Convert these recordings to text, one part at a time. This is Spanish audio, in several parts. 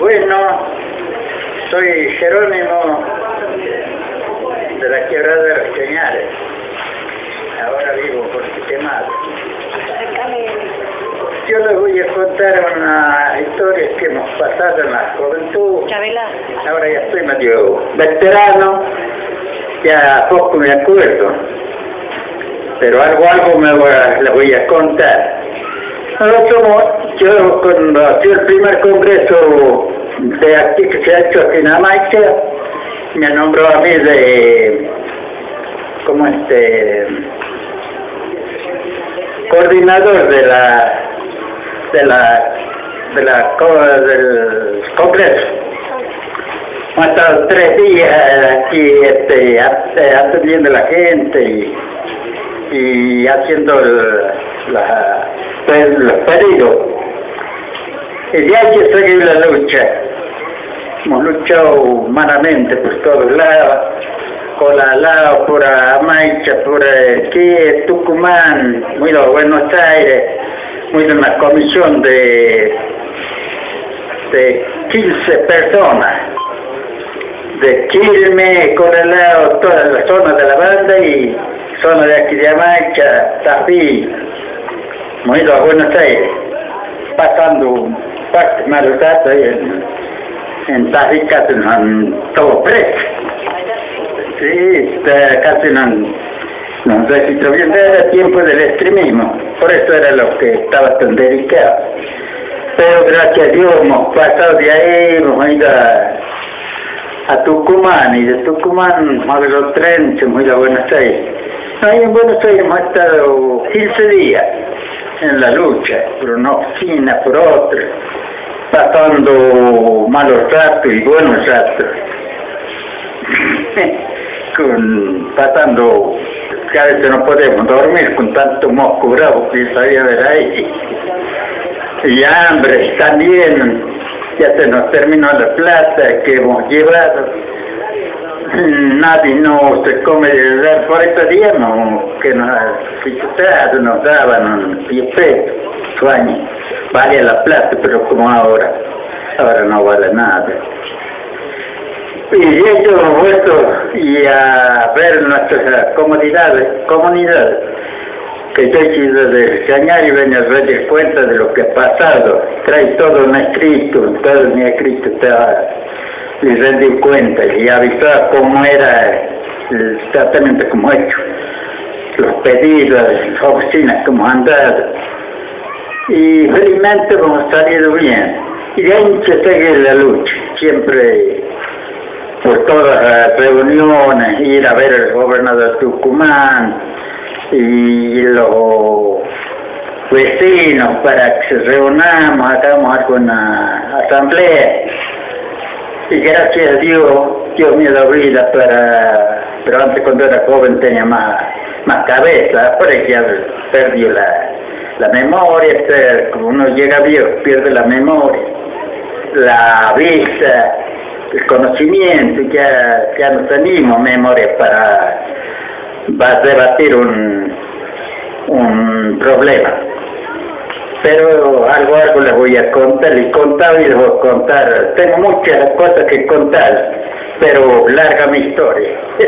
Bueno, soy Jerónimo de la Quebrada de los Cañares. Ahora vivo por Quemado. Yo les voy a contar una historia que hemos pasado en la juventud. Chabela. Ahora ya estoy medio veterano, ya poco me acuerdo, pero algo les voy a contar. Yo cuando hacía el primer congreso de aquí que se ha hecho aquí en Jamaica, me nombró a mí coordinador del congreso. Hemos estado 3 días aquí atendiendo a la gente y haciendo los pedidos. Y de ahí que seguir la lucha. Hemos luchado humanamente por todos lados, por Lao, por Jamaica, por aquí, Tucumán, muy de Buenos Aires, muy de una comisión de 15 personas, de Quilmes, Corralao, toda la zona de la banda y zona de aquí de Jamaica, Tafí, muy de Buenos Aires, pasando parte malos datos en Tafí casi nos han todo preso. Sí, casi no registró bien, era tiempo del extremismo, por eso era lo que estaba tan delicado. Pero gracias a Dios hemos pasado de ahí, hemos ido a Tucumán, y de Tucumán a los trenes, hemos ido a Buenos Aires. Ahí en Buenos Aires hemos estado 15 días en la lucha, por una oficina, por otra, pasando malos ratos y buenos ratos. Pasando, que a veces no podemos dormir con tanto mosco bravo que sabía ver ahí. Y hambre también, ya se nos terminó la plata que hemos llevado. Nadie no se come por estos días, no, que nos daban 10 pesos, sueño. Valía la plata, pero como ahora no vale nada. Y yo hemos vuelto y a ver nuestras comunidades, que yo he ido de Cañar y vengo a dar cuenta de lo que ha pasado. Trae todo un escrito, todo mi escrito y rendí cuenta y avisaba cómo era exactamente como he hecho, los pedidos, las oficinas como han dado. Y felizmente hemos salido bien. Y de ahí se sigue la lucha, siempre por todas las reuniones, ir a ver al gobernador de Tucumán y los vecinos para que se reunamos, hagamos alguna asamblea. Y gracias a Dios me ha dado vida pero antes cuando era joven tenía más cabeza, por eso ya perdí la memoria, como uno llega viejo pierde la memoria, la vista, el conocimiento, ya no tenemos memoria para debatir un problema. Pero algo les voy a contar, les voy a contar. Tengo muchas cosas que contar, pero larga mi historia.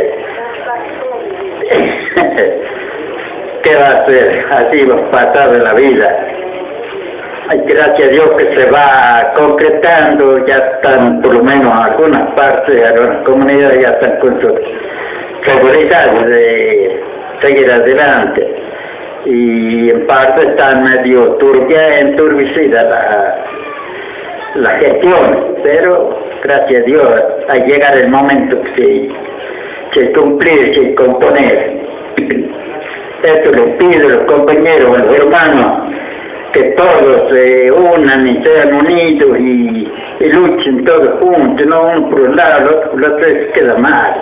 ¿Qué va a hacer? Así hemos pasado la vida. Ay, gracias a Dios que se va concretando, ya están por lo menos algunas partes, algunas comunidades ya están con sus seguridades de seguir adelante. Y en parte están medio enturbicida la gestión, pero gracias a Dios a llegar el momento que cumplir, que componer. Esto les pido a los compañeros, a los hermanos, que todos se unan y sean unidos y luchen todos juntos, no uno por un lado, el otro por el otro, se queda mal.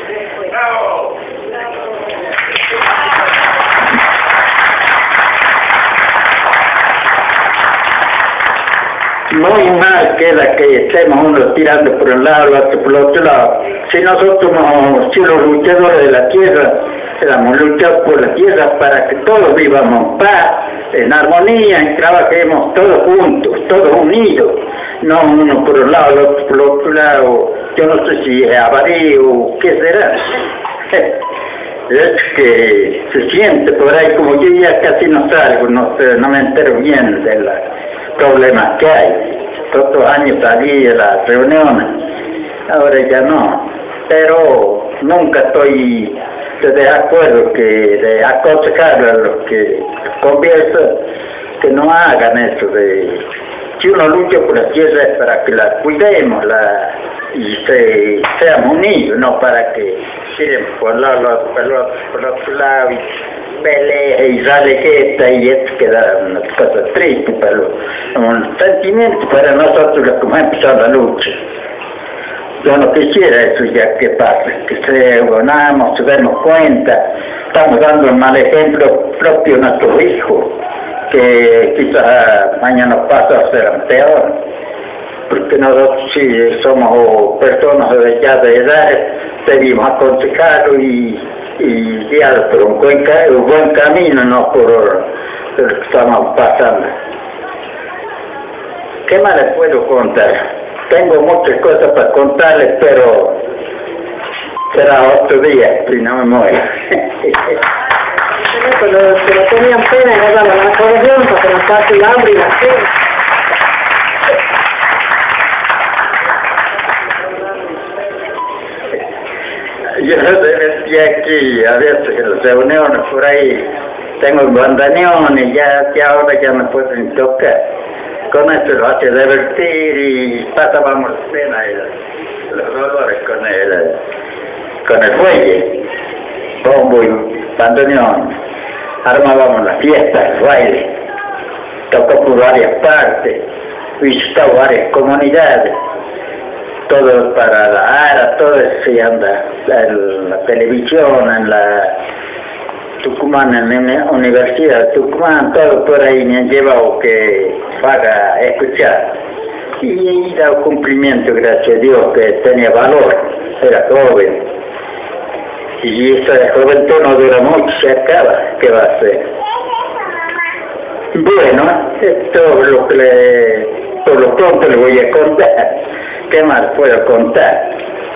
Muy mal queda que estemos unos tirando por un lado, el otro por el otro lado. Si nosotros somos los luchadores de la tierra, hemos luchado por la tierra para que todos vivamos en paz, en armonía, y trabajemos todos juntos, todos unidos. no uno por un lado, el otro por otro lado, yo no sé si es avaría o qué será. Es que se siente por ahí, como yo ya casi no salgo, no me entero bien de los problemas que hay. Todos los años salí de las reuniones, ahora ya no, pero nunca estoy de acuerdo de aconsejar a los que convierten que no hagan eso si uno lucha por la tierra es para que la cuidemos y seamos unidos, no para que tiren por otro lado y pelee y ralejeta y esto queda una cosa triste para un sentimiento para nosotros los que hemos empezado la lucha. Yo no quisiera eso ya que pase, que se unamos, se demos cuenta, estamos dando un mal ejemplo propio a nuestros hijos, que quizás mañana pasa a ser peor, porque nosotros si somos personas ya de edad, debimos aconsejarlo y guiarlo por un buen camino, no por lo que estamos pasando. ¿Qué más les puedo contar? Tengo muchas cosas para contarles, pero será otro día, si no me muero. Pero tenían pena y no daban la colección para que nos pase el hambre y la sed. Yo decía aquí, a veces en las reuniones por ahí, tengo bandoneones, ya ahora ya me pueden tocar. Con esto lo hace divertir y pasábamos pena los dolores con el fuelle, bombo y bandoneón. Armábamos las fiestas, el baile, tocó por varias partes, visitó varias comunidades, todo para la ARA, todo eso se anda en la televisión, en la Tucumán, en la Universidad de Tucumán, todo por ahí me han llevado que haga escuchar y dado cumplimiento, gracias a Dios, que tenía valor, era joven y esa juventud no dura mucho, se acaba, ¿qué va a hacer? Bueno, esto es lo que por lo pronto le voy a contar. ¿Qué más puedo contar?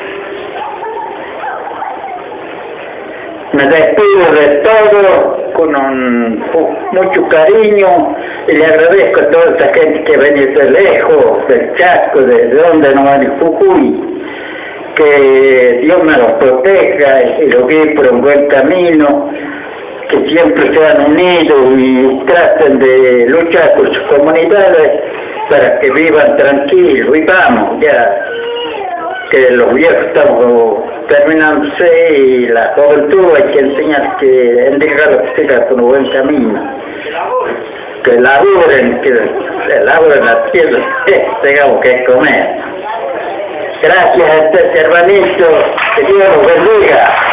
Me despido de todo con mucho cariño y le agradezco a toda esa gente que viene de lejos, del Chaco, de donde no van en Jujuy, que Dios me los proteja y los guíe por un buen camino, que siempre sean unidos y traten de luchar por sus comunidades para que vivan tranquilos. Y vamos, ya que los viejos estamos terminándose y la juventud hay que enseñar que dejar que siga por un buen camino, que laburen la tierra, tengamos que comer. Gracias a este hermanito, que Dios los bendiga.